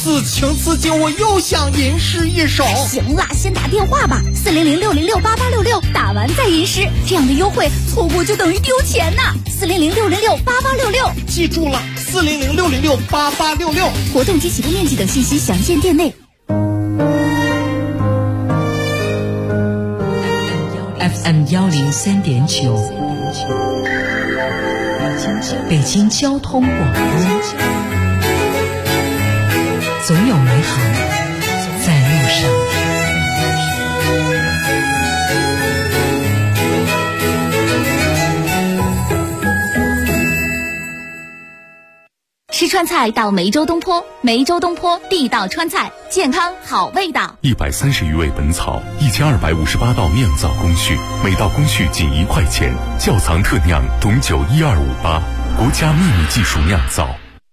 此情此景，我又想吟诗一首。 行了，先打电话吧，400-606-8866，打完再吟诗，这样的优惠错过就等于丢钱呐。400-606-8866， 记住了，400-606-8866。 活动及启动面积等信息详见店内。 FM 103.9，北京交通广播，总有美好在路上。 吃川菜到梅州东坡，梅州东坡地道川菜，健康好味道。 130余味本草，1258道酿造工序，每道工序仅1块钱。窖藏特酿董酒12588，国家秘密技术酿造。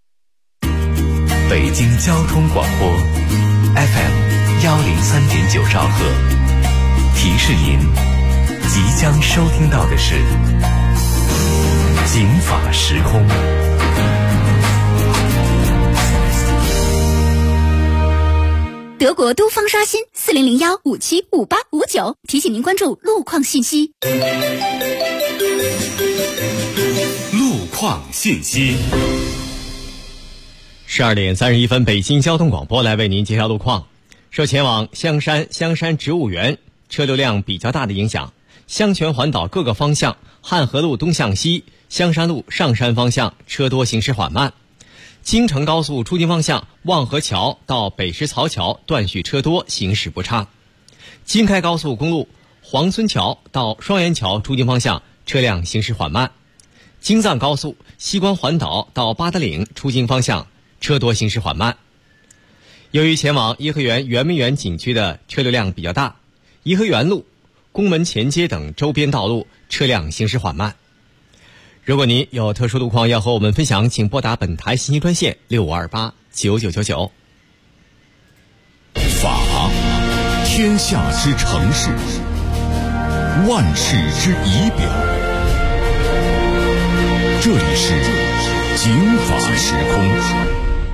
北京交通广播 FM 103.9兆赫，提示您即将收听到的是警法时空。 德国都方刷新40015755859，提醒您关注路况信息。 路况信息。 12点31分，北京交通广播来为您介绍路况。受前往香山植物园车流量比较大的影响，香泉环岛各个方向汉河路东向西、香山路上山方向车多，行驶缓慢。京承高速出京方向望河桥到北石槽桥段续车多，行驶不畅。京开高速公路黄村桥到双元桥出京方向车辆行驶缓慢。京藏高速西关环岛到八达岭出京方向车多，行驶缓慢。由于前往颐和园圆明园景区的车流量比较大，颐和园路、宫门前街等周边道路车辆行驶缓慢。如果您有特殊路况要和我们分享，请拨打本台信息专线65289999。 法，天下之城市，万事之仪表。这里是警法时空。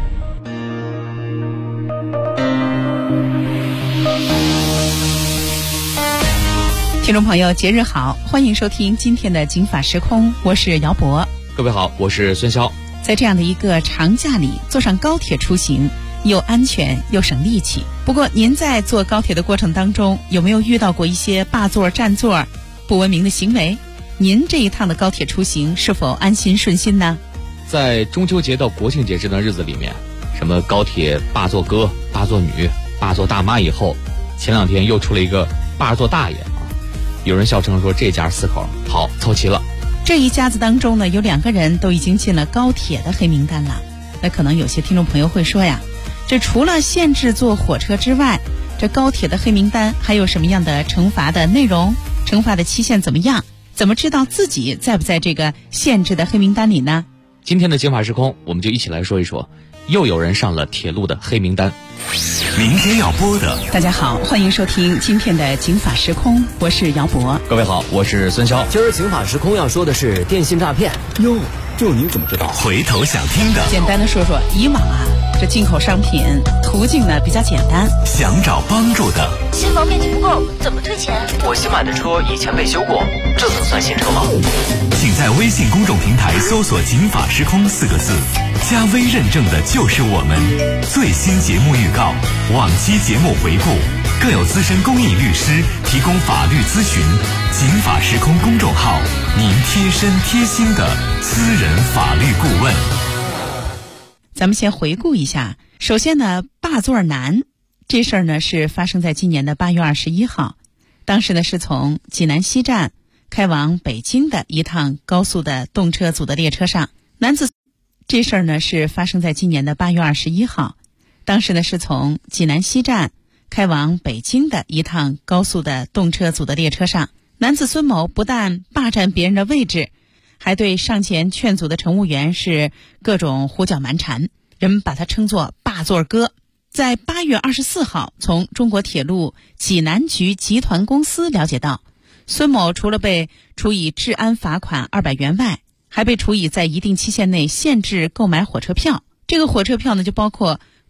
听众朋友，节日好，欢迎收听今天的警法时空，我是姚博。 各位好，我是孙潇。 在这样的一个长假里，坐上高铁出行，又安全又省力气。不过您在坐高铁的过程当中，有没有遇到过一些霸座占座不文明的行为？您这一趟的高铁出行是否安心顺心呢？ 在中秋节到国庆节这段日子里面，什么高铁霸座哥、霸座女、霸座大妈以后，前两天又出了一个霸座大爷啊，有人笑称说这家4口好凑齐了。 这一家子当中呢，有2个人都已经进了高铁的黑名单了。那可能有些听众朋友会说呀，这除了限制坐火车之外，这高铁的黑名单还有什么样的惩罚的内容？惩罚的期限怎么样？怎么知道自己在不在这个限制的黑名单里呢？ 今天的警法时空，我们就一起来说一说，又有人上了铁路的黑名单。 明天要播的， 大家好，欢迎收听今天的警法时空，我是姚博。 各位好，我是孙潇。 今儿警法时空要说的是电信诈骗。 哟，这您怎么知道？ 回头想听的， 简单的说说，以往啊，这进口商品途径呢比较简单， 想找帮助的， 新房面积不够，怎么退钱？ 我新买的车以前被修过，这能算新车吗？ 请在微信公众平台搜索警法时空4个字，加微认证的就是我们。最新节目预告，往期节目回顾，更有资深公益律师提供法律咨询。警法时空公众号，您贴身贴心的私人法律顾问。 咱们先回顾一下，首先呢，霸座男这事儿呢是发生在今年的8月21号，当时呢是从济南西站开往北京的一趟高速的动车组的列车上，这事儿呢是发生在今年的8月21号，当时呢是从济南西站开往北京的一趟高速的动车组的列车上，男子孙某不但霸占别人的位置，还对上前劝阻的乘务员是各种胡搅蛮缠，人们把他称作霸座哥。在8月24号，从中国铁路济南局集团公司了解到，孙某除了被处以治安罚款200元外，还被处以在一定期限内限制购买火车票。这个火车票呢，就包括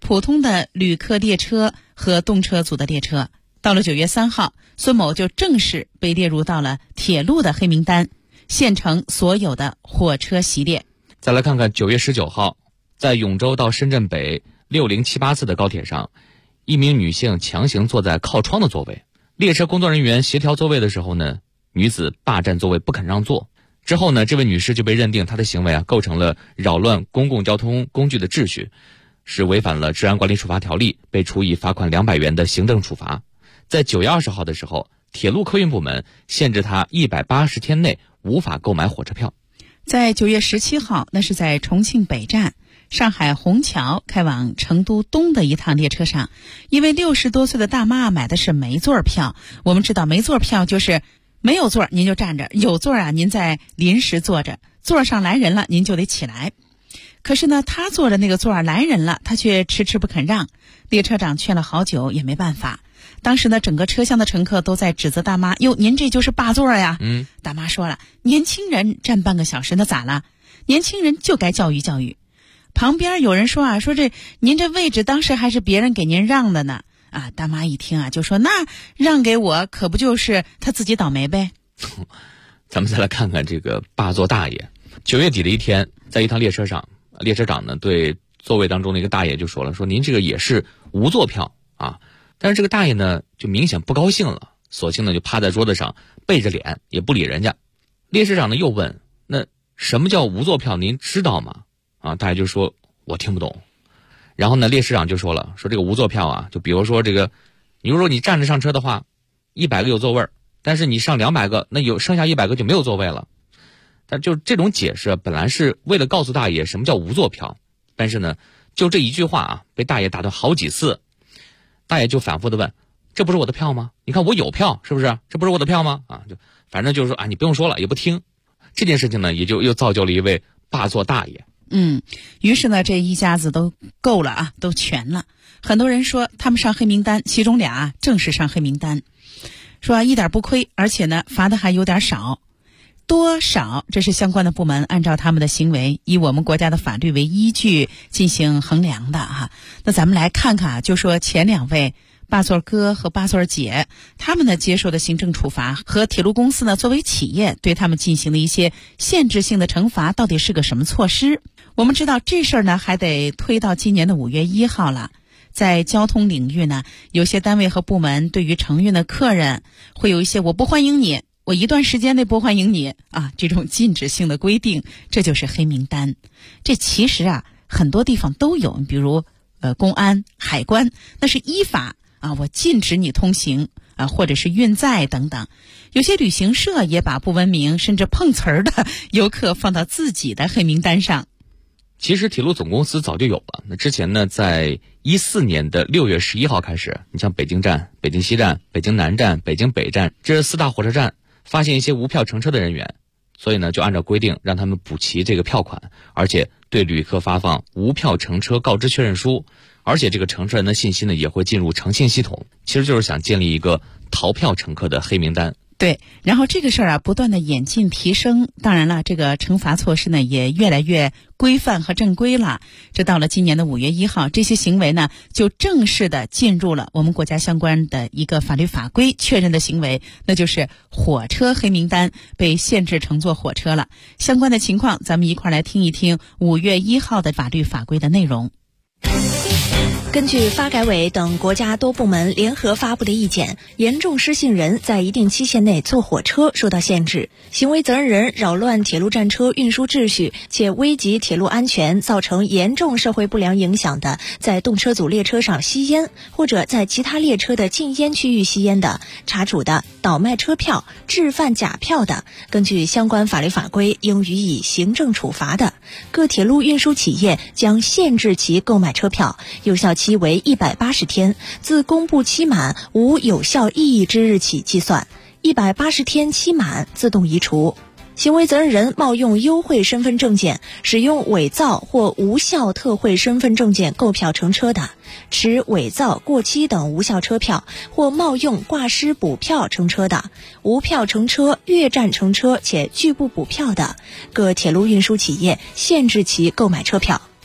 普通的旅客列车和动车组的列车。到了9月3号，孙某就正式被列入到了铁路的黑名单，限乘所有的火车席列。 再来看看9月19号，在永州到深圳北6078次的高铁上，一名女性强行坐在靠窗的座位，列车工作人员协调座位的时候呢，女子霸占座位不肯让座。之后呢，这位女士就被认定她的行为构成了扰乱公共交通工具的秩序，是违反了治安管理处罚条例，被处以罚款200元的行政处罚。在9月20号的时候，铁路客运部门限制她180天内无法购买火车票。 在9月17号，那是在重庆北站上海虹桥开往成都东的一趟列车上，一位60多岁的大妈买的是没座票。我们知道没座票就是没有座您就站着，有座您再临时坐着，座上来人了您就得起来。可是呢，他坐的那个座来人了，他却迟迟不肯让，列车长劝了好久也没办法。当时呢，整个车厢的乘客都在指责大妈，哟，您这就是霸座呀。大妈说了，年轻人站半个小时那咋了？年轻人就该教育教育。旁边有人说说这您这位置当时还是别人给您让的呢。大妈一听就说，那让给我可不就是他自己倒霉呗。 咱们再来看看这个霸座大爷。9月底的一天，在一趟列车上，列车长呢对座位当中的一个大爷就说了，说您这个也是无座票啊。但是这个大爷呢就明显不高兴了，索性呢就趴在桌子上背着脸也不理人家。列车长呢又问，那什么叫无座票您知道吗？大爷就说我听不懂。然后呢列车长就说了，说这个无座票就比如说这个，你如果你站着上车的话，100个有座位，但是你上200个，那剩下100个就没有座位了。但就这种解释本来是为了告诉大爷什么叫无座票，但是呢就这一句话被大爷打断好几次。大爷就反复的问，这不是我的票吗？你看我有票，是不是？这不是我的票吗？就反正就是说你不用说了，也不听。这件事情呢也就又造就了一位霸座大爷。 于是呢这一家子都够了都全了。很多人说他们上黑名单，其中俩正式上黑名单，说一点不亏，而且呢罚的还有点少。多少这是相关的部门按照他们的行为，以我们国家的法律为依据进行衡量的那咱们来看看就说前2位霸座哥和霸座姐，他们呢接受的行政处罚和铁路公司呢作为企业对他们进行的一些限制性的惩罚到底是个什么措施。我们知道这事儿呢还得推到今年的5月1号了。在交通领域呢，有些单位和部门对于承运的客人会有一些我不欢迎你，我一段时间内不欢迎你这种禁止性的规定，这就是黑名单。这其实很多地方都有，比如公安、海关，那是依法我禁止你通行或者是运载等等。有些旅行社也把不文明甚至碰瓷儿的游客放到自己的黑名单上。 其实铁路总公司早就有了，那之前呢在14年的6月11号开始，你像北京站、北京西站、北京南站、北京北站这4大火车站发现一些无票乘车的人员，所以呢就按照规定让他们补齐这个票款，而且对旅客发放无票乘车告知确认书，而且这个乘车人的信息呢也会进入诚信系统，其实就是想建立一个逃票乘客的黑名单。 对，然后这个事儿不断的演进提升，当然了，这个惩罚措施呢也越来越规范和正规了。这到了今年的5月1号，这些行为呢就正式的进入了我们国家相关的一个法律法规确认的行为，那就是火车黑名单，被限制乘坐火车了。相关的情况咱们一块来听一听5月1号的法律法规的内容。 根据发改委等国家多部门联合发布的意见，严重失信人在一定期限内坐火车受到限制，行为责任人扰乱铁路站车运输秩序且危及铁路安全，造成严重社会不良影响的，在动车组列车上吸烟或者在其他列车的禁烟区域吸烟的，查处的、倒卖车票、制贩假票的，根据相关法律法规应予以行政处罚的，各铁路运输企业将限制其购买车票，有效期为180天，自公布期满无有效意义之日起计算，180天期满自动移除。行为责任人冒用优惠身份证件、使用伪造或无效特惠身份证件购票乘车的，持伪造、过期等无效车票或冒用挂失补票乘车的，无票乘车、越站乘车且拒不补票的，各铁路运输企业限制其购买车票。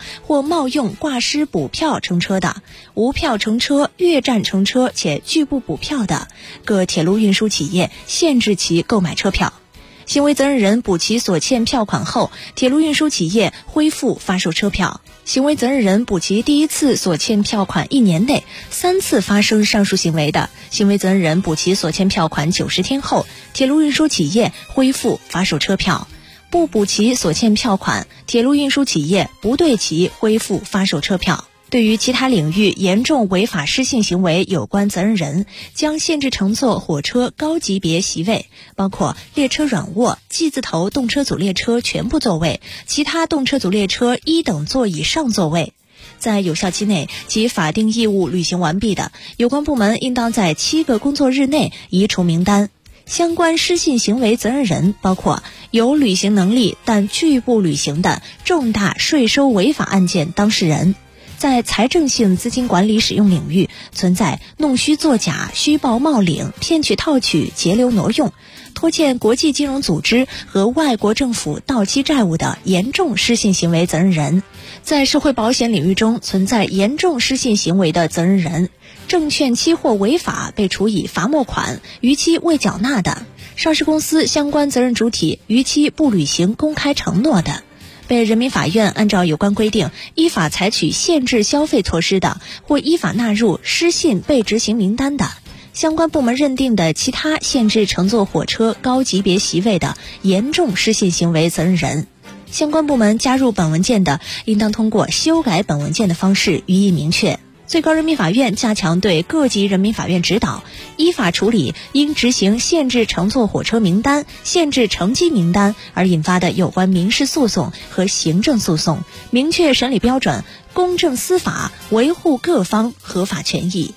或冒用挂失补票乘车的，无票乘车、越站乘车且拒不补票的，各铁路运输企业限制其购买车票。行为责任人补齐所欠票款后，铁路运输企业恢复发售车票。行为责任人补齐第一次所欠票款1年内3次发生上述行为的，行为责任人补齐所欠票款90天后，铁路运输企业恢复发售车票。不补齐所欠票款，铁路运输企业不对其恢复发售车票。对于其他领域严重违法失信行为有关责任人，将限制乘坐火车高级别席位，包括列车软卧、G 字头动车组列车全部座位，其他动车组列车1等座以上座位。在有效期内其法定义务履行完毕的，有关部门应当在7个工作日内移除名单。相关失信行为责任人包括有履行能力但拒不履行的重大税收违法案件当事人，在财政性资金管理使用领域存在弄虚作假、虚报冒领、骗取套取、截留挪用、拖欠国际金融组织和外国政府到期债务的严重失信行为责任人，在社会保险领域中存在严重失信行为的责任人，证券期货违法被处以罚没款逾期未缴纳的，上市公司相关责任主体逾期不履行公开承诺的，被人民法院按照有关规定依法采取限制消费措施的，或依法纳入失信被执行名单的，相关部门认定的其他限制乘坐火车高级别席位的严重失信行为责任人。相关部门加入本文件的，应当通过修改本文件的方式予以明确。最高人民法院加强对各级人民法院指导，依法处理因执行限制乘坐火车名单、限制乘机名单而引发的有关民事诉讼和行政诉讼，明确审理标准，公正司法，维护各方合法权益。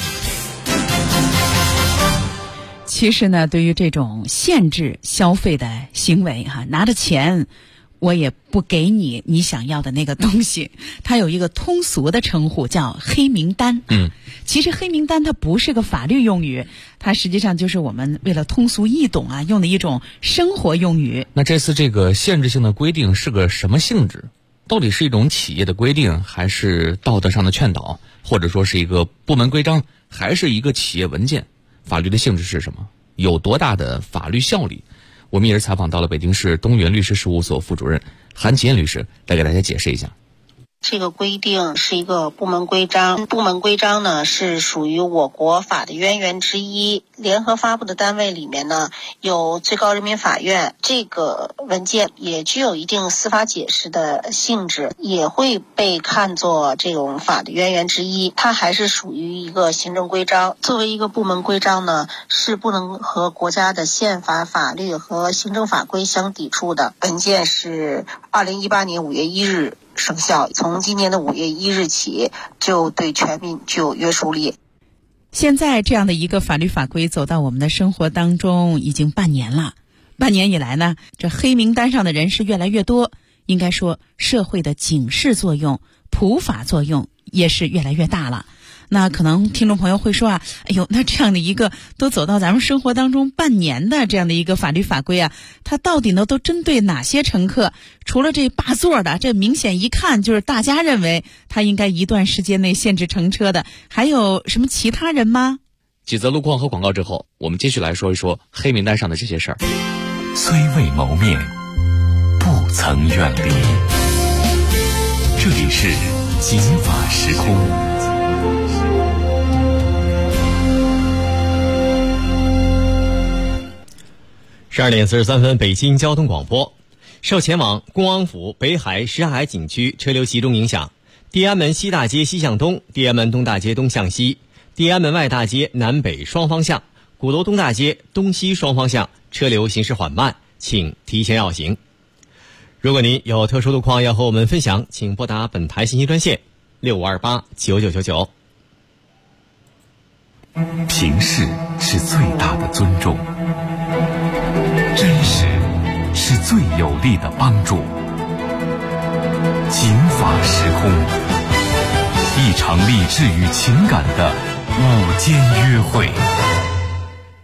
其实呢，对于这种限制消费的行为拿着钱我也不给你你想要的那个东西，它有一个通俗的称呼叫黑名单。其实黑名单它不是个法律用语，它实际上就是我们为了通俗易懂用的一种生活用语。 那这次这个限制性的规定是个什么性质？到底是一种企业的规定，还是道德上的劝导，或者说是一个部门规章，还是一个企业文件？法律的性质是什么？有多大的法律效力？我们也是采访到了北京市东元律师事务所副主任韩吉燕律师，来给大家解释一下。 这个规定是一个部门规章，部门规章呢是属于我国法的渊源之一。联合发布的单位里面呢有最高人民法院，这个文件也具有一定司法解释的性质，也会被看作这种法的渊源之一。它还是属于一个行政规章，作为一个部门规章呢，是不能和国家的宪法、法律和行政法规相抵触的。文件是2018年5月1日生效，从今年的5月1日起就对全民具有约束力。 现在这样的一个法律法规走到我们的生活当中已经半年了，半年以来呢，这黑名单上的人是越来越多，应该说社会的警示作用、普法作用也是越来越大了。那可能听众朋友会说哎呦，那这样的一个都走到咱们生活当中半年的这样的一个法律法规它到底呢都针对哪些乘客？除了这霸座的，这明显一看就是大家认为他应该一段时间内限制乘车的，还有什么其他人吗？ 几则路况和广告之后，我们继续来说一说黑名单上的这些事儿。 虽未谋面，不曾远离。这里是警法时空。 12点43分，北京交通广播。受前往恭王府、北海、什海景区车流集中影响，地安门西大街西向东、地安门东大街东向西、地安门外大街南北双方向、鼓楼东大街东西双方向车流行驶缓慢，请提前绕行。如果您有特殊路况要和我们分享，请拨打本台信息专线65289999。 平视是最大的尊重，真实是最有力的帮助。警法时空，一场励志与情感的午间约会。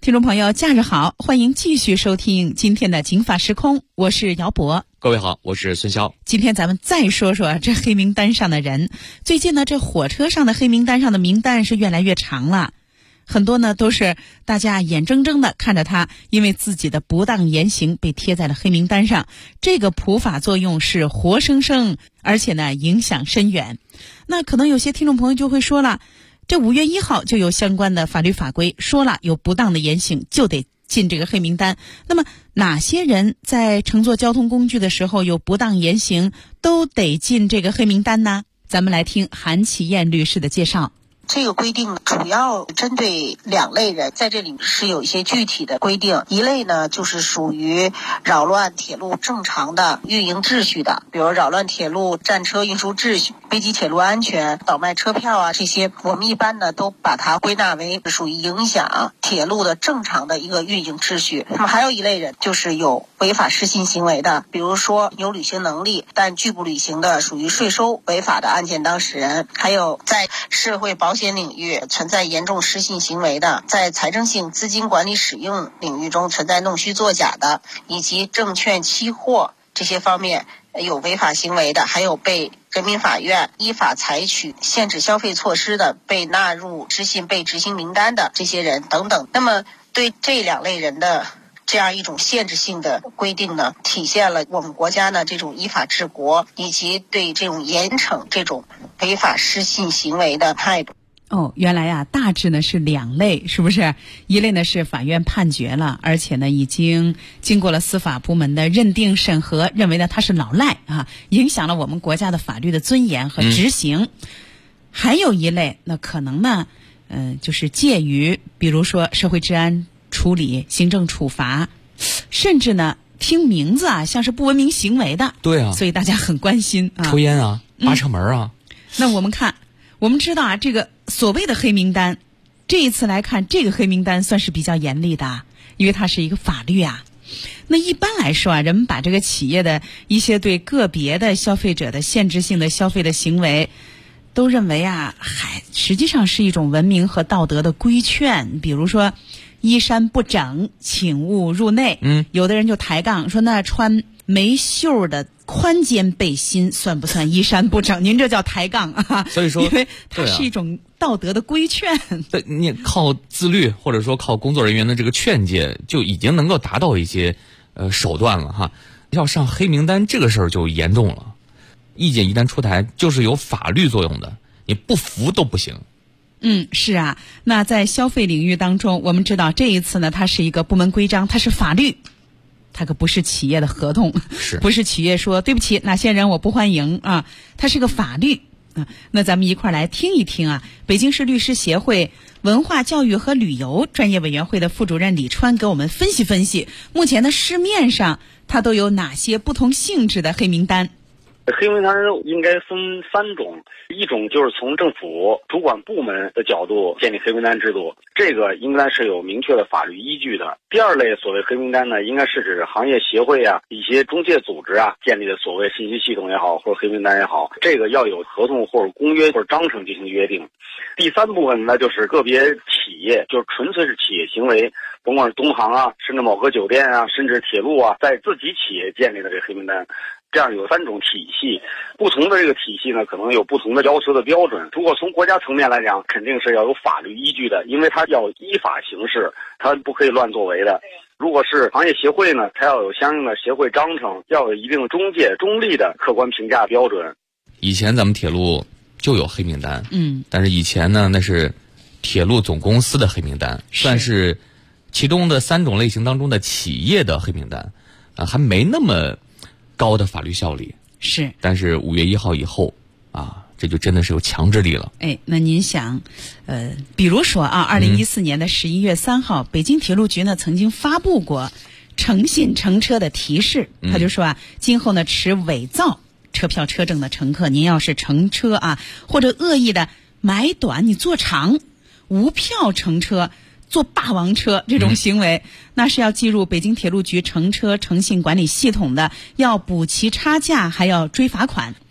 听众朋友，假日好，欢迎继续收听今天的《警法时空》，我是姚博。 各位好，我是孙潇。 今天咱们再说说这黑名单上的人。最近呢，这火车上的黑名单上的名单是越来越长了，很多呢都是大家眼睁睁的看着他因为自己的不当言行被贴在了黑名单上。这个普法作用是活生生，而且呢影响深远。那可能有些听众朋友就会说了，这5月1号就有相关的法律法规说了，有不当的言行就得进这个黑名单。那么哪些人在乘坐交通工具的时候有不当言行都得进这个黑名单呢？咱们来听韩启燕律师的介绍。 这个规定主要针对2类人，在这里是有一些具体的规定。一类呢，就是属于扰乱铁路正常的运营秩序的，比如扰乱铁路战车运输秩序、危及铁路安全、倒卖车票啊，这些我们一般呢都把它归纳为属于影响铁路的正常的一个运营秩序。那么还有一类人，就是有违法失信行为的，比如说有履行能力但拒不履行的，属于税收违法的案件当事人，还有在社会保险领域存在严重失信行为的，在财政性资金管理使用领域中存在弄虚作假的，以及证券期货这些方面有违法行为的，还有被人民法院依法采取限制消费措施的，被纳入失信被执行名单的这些人等等。那么对这2类人的这样一种限制性的规定呢，体现了我们国家呢这种依法治国以及对这种严惩这种违法失信行为的态度。 原来啊，大致呢是2类，是不是？一类呢是法院判决了，而且呢已经经过了司法部门的认定审核，认为呢他是老赖啊，影响了我们国家的法律的尊严和执行。还有一类，那可能呢，就是介于比如说社会治安处理、行政处罚，甚至呢听名字啊像是不文明行为的。 对啊， 所以大家很关心啊， 抽烟啊，扒车门啊。 那我们知道啊，这个所谓的黑名单，这一次来看，这个黑名单算是比较严厉的，因为它是一个法律啊。那一般来说啊，人们把这个企业的一些对个别的消费者的限制性的消费的行为，都认为啊，实际上是一种文明和道德的规劝。比如说，衣衫不整，请勿入内。有的人就抬杠说，那穿没袖的宽肩背心算不算衣衫不整？您这叫抬杠啊！ 所以说， 因为它是一种道德的规劝。 对，你靠自律或者说靠工作人员的这个劝诫，就已经能够达到一些手段了哈。要上黑名单这个事儿就严重了，意见一旦出台，就是有法律作用的，你不服都不行。 是啊。那在消费领域当中，我们知道这一次呢，它是一个部门规章，它是法律。它可不是企业的合同，不是企业说对不起哪些人我不欢迎啊，它是个法律啊。那咱们一块儿来听一听啊，北京市律师协会文化教育和旅游专业委员会的副主任李川给我们分析分析，目前的市面上它都有哪些不同性质的黑名单。 黑名单应该分3种，一种就是从政府主管部门的角度建立黑名单制度，这个应该是有明确的法律依据的。第2类所谓黑名单呢，应该是指行业协会啊、一些中介组织啊建立的所谓信息系统也好，或者黑名单也好，这个要有合同或者公约或者章程进行约定。第3部分呢，就是个别企业，就是纯粹是企业行为，甭管是东航啊，甚至某个酒店啊，甚至铁路啊，在自己企业建立的这个黑名单。这样有3种体系，不同的这个体系呢，可能有不同的要求的标准。如果从国家层面来讲，肯定是要有法律依据的，因为它要依法行事，它不可以乱作为的。如果是行业协会呢，它要有相应的协会章程，要有一定的中介中立的客观评价标准。 以前咱们铁路就有黑名单，但是以前呢，那是铁路总公司的黑名单，算是其中的3种类型当中的企业的黑名单，还没那么高的法律效力。 是， 但是5月1号以后啊，这就真的是有强制力了。 那您想，比如说啊，2014年的11月3号，北京铁路局呢曾经发布过诚信乘车的提示，他就说啊，今后呢持伪造车票车证的乘客，您要是乘车啊，或者恶意的买短你坐长，无票乘车，坐霸王车这种行为，那是要记入北京铁路局乘车诚信管理系统的，要补齐差价，还要追罚款。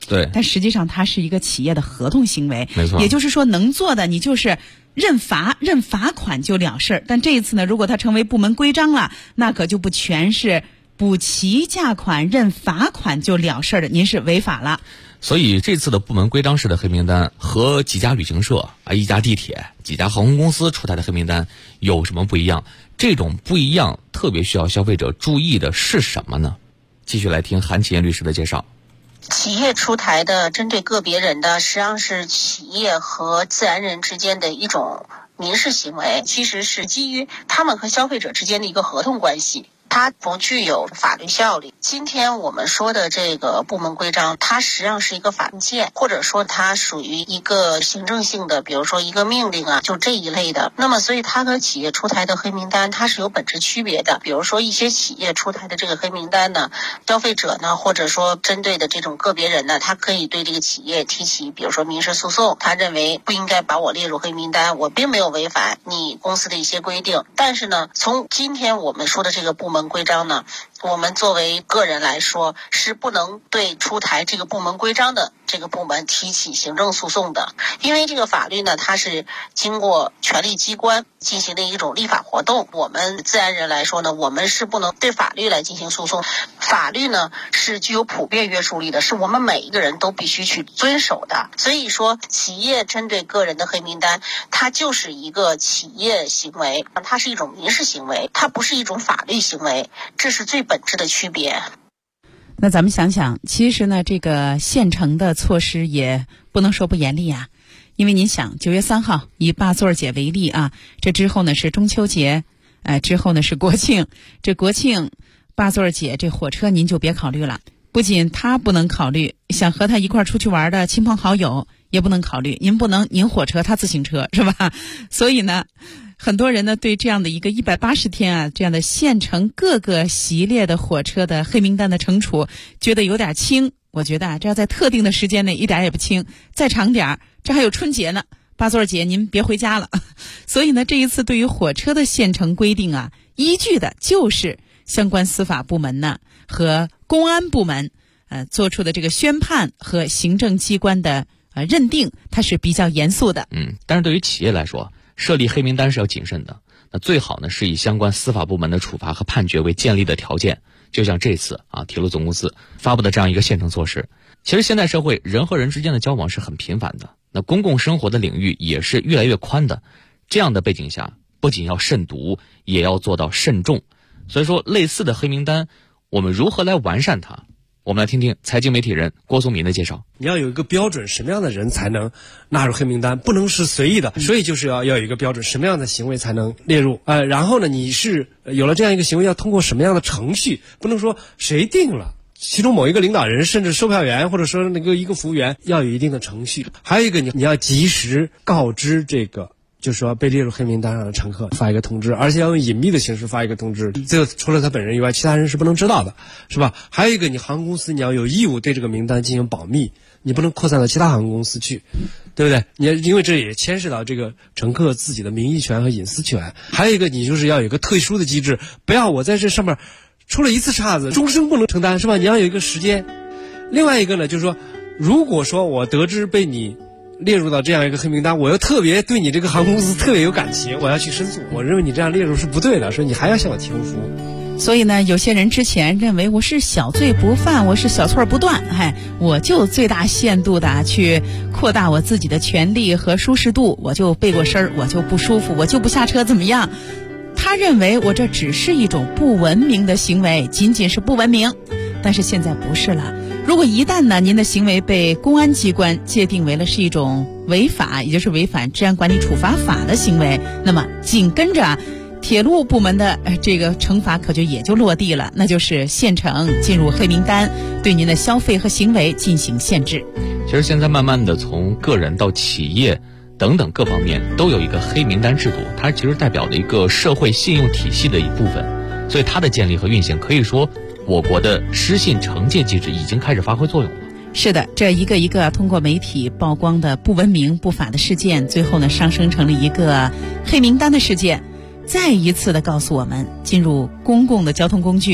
对， 但实际上它是一个企业的合同行为， 没错。 也就是说，能做的你就是认罚款就了事儿。但这一次呢，如果它成为部门规章了，那可就不全是补齐价款、认罚款就了事儿的，您是违法了。 所以这次的部门规章式的黑名单和几家旅行社一家地铁、几家航空公司出台的黑名单有什么不一样？这种不一样特别需要消费者注意的是什么呢？继续来听韩启燕律师的介绍。 企业出台的针对个别人的，实际上是企业和自然人之间的一种民事行为，其实是基于他们和消费者之间的一个合同关系，它不具有法律效力。今天我们说的这个部门规章，它实际上是一个法件，或者说它属于一个行政性的，比如说一个命令啊，就这一类的。那么所以它和企业出台的黑名单它是有本质区别的。比如说一些企业出台的这个黑名单呢，消费者呢，或者说针对的这种个别人呢，他可以对这个企业提起比如说民事诉讼，他认为不应该把我列入黑名单，我并没有违反你公司的一些规定。但是呢，从今天我们说的这个部门规章呢，我们作为个人来说是不能对出台这个部门规章的这个部门提起行政诉讼的，因为这个法律呢，它是经过权力机关进行的一种立法活动。我们自然人来说呢，我们是不能对法律来进行诉讼。法律呢是具有普遍约束力的，是我们每一个人都必须去遵守的。所以说，企业针对个人的黑名单，它就是一个企业行为，它是一种民事行为，它不是一种法律行为，这是最本质的区别。 那咱们想想，其实呢，这个现成的措施也不能说不严厉啊。因为您想，9月3号以霸座节为例啊，这之后呢是中秋节，之后呢是国庆。这国庆霸座节这火车您就别考虑了，不仅他不能考虑，想和他一块出去玩的亲朋好友也不能考虑。您不能您火车他自行车是吧？所以呢，很多人呢对这样的一个180天啊，这样的现成各个系列的火车的黑名单的惩处，觉得有点轻。我觉得这要在特定的时间内一点也不轻，再长点这还有春节呢，霸座节您别回家了。所以呢，这一次对于火车的现成规定啊，依据的就是相关司法部门呢和公安部门做出的这个宣判和行政机关的认定，它是比较严肃的。 但是对于企业来说，设立黑名单是要谨慎的。那最好呢是以相关司法部门的处罚和判决为建立的条件。就像这次铁路总公司发布的这样一个现成措施。其实现代社会人和人之间的交往是很频繁的，那公共生活的领域也是越来越宽的。这样的背景下，不仅要慎独，也要做到慎重。所以说，类似的黑名单，我们如何来完善它？我们来听听财经媒体人郭松民的介绍。 你要有一个标准，什么样的人才能纳入黑名单，不能是随意的，所以就是要有一个标准，什么样的行为才能列入。然后呢，你是有了这样一个行为，要通过什么样的程序，不能说谁定了，其中某一个领导人，甚至售票员或者说一个服务员，要有一定的程序。还有一个，你要及时告知这个，就是说被列入黑名单上的乘客发一个通知，而且要用隐秘的形式发一个通知，这个除了他本人以外，其他人是不能知道的，是吧？还有一个，你航空公司你要有义务对这个名单进行保密，你不能扩散到其他航空公司去，对不对？因为这也牵涉到这个乘客自己的名誉权和隐私权。还有一个，你就是要有一个特殊的机制，不要我在这上面出了一次岔子，终生不能承担，是吧？你要有一个时间。另外一个呢，就是说，如果说我得知被你列入到这样一个黑名单，我又特别对你这个航空公司特别有感情，我要去申诉，我认为你这样列入是不对的，所以你还要向我提供服务。 所以呢，有些人之前认为我是小罪不犯，我是小错不断，我就最大限度的去扩大我自己的权利和舒适度，我就背过身，我就不舒服，我就不下车怎么样？他认为我这只是一种不文明的行为，仅仅是不文明。但是现在不是了，如果一旦呢您的行为被公安机关界定为了是一种违法，也就是违反治安管理处罚法的行为，那么紧跟着铁路部门的这个惩罚可就也就落地了，那就是现成进入黑名单，对您的消费和行为进行限制。 其实现在慢慢的从个人到企业等等各方面都有一个黑名单制度，它其实代表了一个社会信用体系的一部分，所以它的建立和运行可以说我国的失信惩戒机制已经开始发挥作用了。 是的，这一个一个通过媒体曝光的不文明不法的事件，最后呢上升成了一个黑名单的事件，再一次的告诉我们，进入公共的交通工具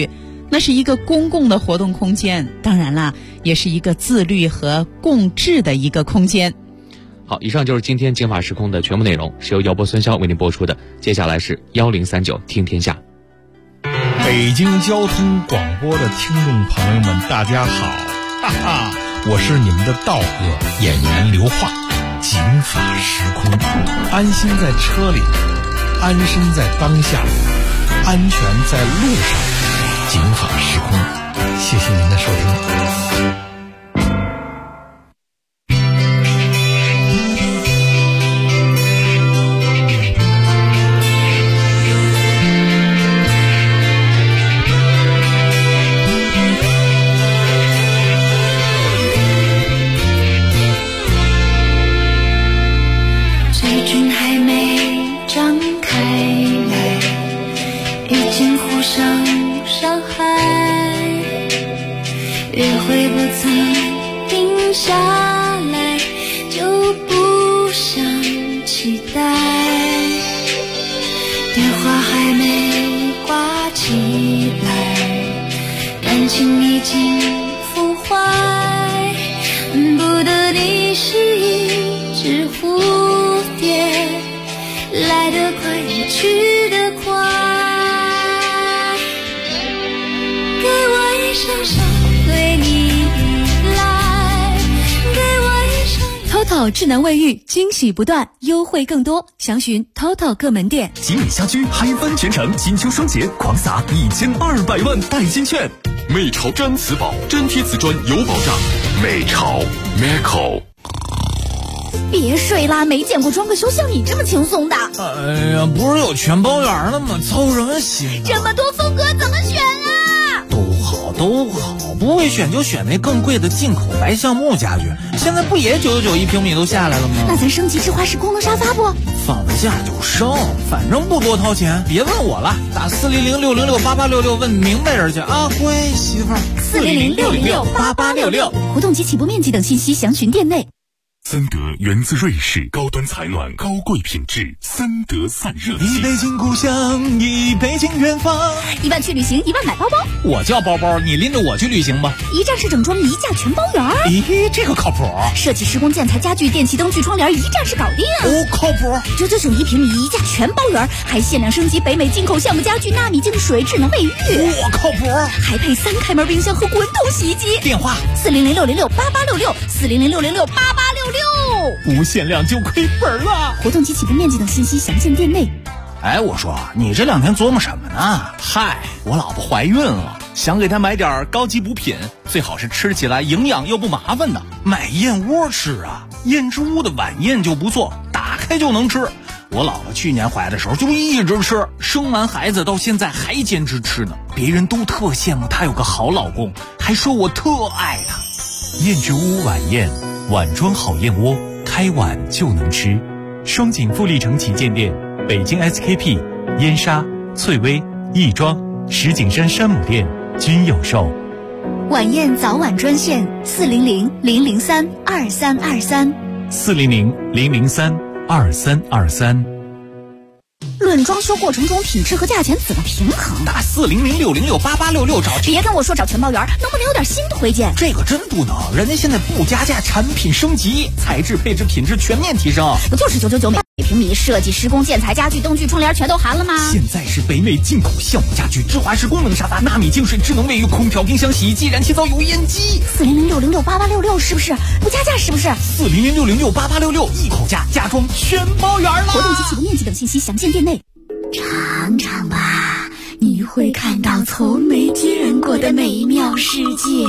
那是一个公共的活动空间，当然啦，也是一个自律和共治的一个空间。 好，以上就是今天警法时空的全部内容，是由姚波、孙潇为您播出的。接下来是1039听天下。 北京交通广播的听众朋友们，大家好，哈哈，我是你们的道哥演员刘化。警法时空，安心在车里，安身在当下，安全在路上。警法时空，谢谢您的收听。 智能卫浴惊喜不断，优惠更多，详询 TOTO 各门店。 吉米家居嗨翻全城，金秋双节狂撒1200万代金券。美潮粘瓷宝，粘贴瓷砖有保障。美潮 Meco。 别睡啦，没见过装个修像你这么轻松的。 哎呀，不是有全包圆了吗？操什么心啊！ 这么多风格怎么选啊？ 都好，不会选就选那更贵的进口白橡木家具，现在不也999一平米都下来了吗？ 那咱升级智化式功能沙发不？ 放得下就升，反正不多掏钱。别问我了，打400-606-8866问明白人去啊！乖媳妇儿 ，400-606-8866，活动及起步面积等信息详询店内。 森德源自瑞士，高端采暖，高贵品质，森德散热器。 一北京故乡，一北京远方。 1万去旅行，1万买包包。 我叫包包，你拎着我去旅行吧。 一站式整装，一价全包圆。 咦，这个靠谱。 设计施工建材家具电器灯具窗帘，一站式搞定。 哦，靠谱。 999一平米，一价全包圆，还限量升级北美进口橡木家具纳米净水智能卫浴。 我靠谱。 还配3开门冰箱和滚筒洗衣机。 电话 400-606-8866，400-606-8866。 不限量就亏本了。 活动及起步面积等信息详见店内。 哎，我说你这2天琢磨什么呢？嗨，我老婆怀孕了，想给她买点高级补品，最好是吃起来营养又不麻烦的。买燕窝吃啊，燕之屋的晚宴就不错，打开就能吃。我老婆去年怀的时候就一直吃，生完孩子到现在还坚持吃呢。别人都特羡慕她有个好老公，还说我特爱她。 燕之屋晚宴，碗装好燕窝，开碗就能吃。双井富力城旗舰店、北京 SKP、燕莎、翠微、亦庄、石景山山姆店均有售。 晚宴早晚专线400-003-2323。 400-003-2323。 论装修过程中品质和价钱怎么平衡？ 打400-606-8866找。 别跟我说找全包圆，能不能有点新推荐？ 这个真不能，人家现在不加价，产品升级，材质配置品质全面提升。 不就是999每平米，设计施工建材家具灯具窗帘全都含了吗？ 现在是北美进口橡木家具，智华式功能沙发，纳米净水智能卫浴，空调冰箱洗衣机，燃气灶油烟机。 400-606-8866是不是？不加价是不是 ？400-606-8866一口价，家装全包圆了。 活动及起步面积等信息详见店内。尝尝吧，你会看到从没见过的美妙世界。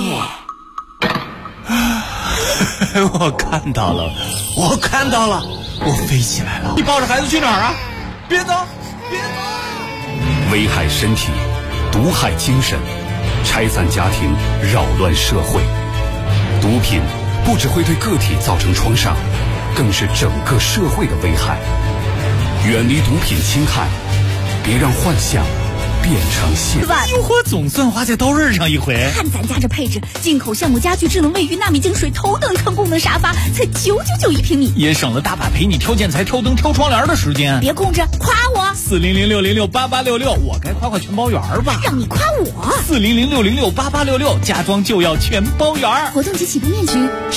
我看到了，我飞起来了。你抱着孩子去哪儿啊？别走，别走！ 危害身体，毒害精神，拆散家庭，扰乱社会。毒品不只会对个体造成创伤，更是整个社会的危害。远离毒品侵害，别让幻想变成现实。 我总算花在刀刃上一回。 看咱家这配置，进口橡木家具、智能卫浴、纳米净水、头等舱功能沙发，才999一平米， 也省了大把陪你挑建材、挑灯、挑窗帘的时间。 别空着，夸我 400-606-8866，我该夸全包圆吧？ 让你夸我。 400-606-8866，家装就要全包圆。 活动及起步面积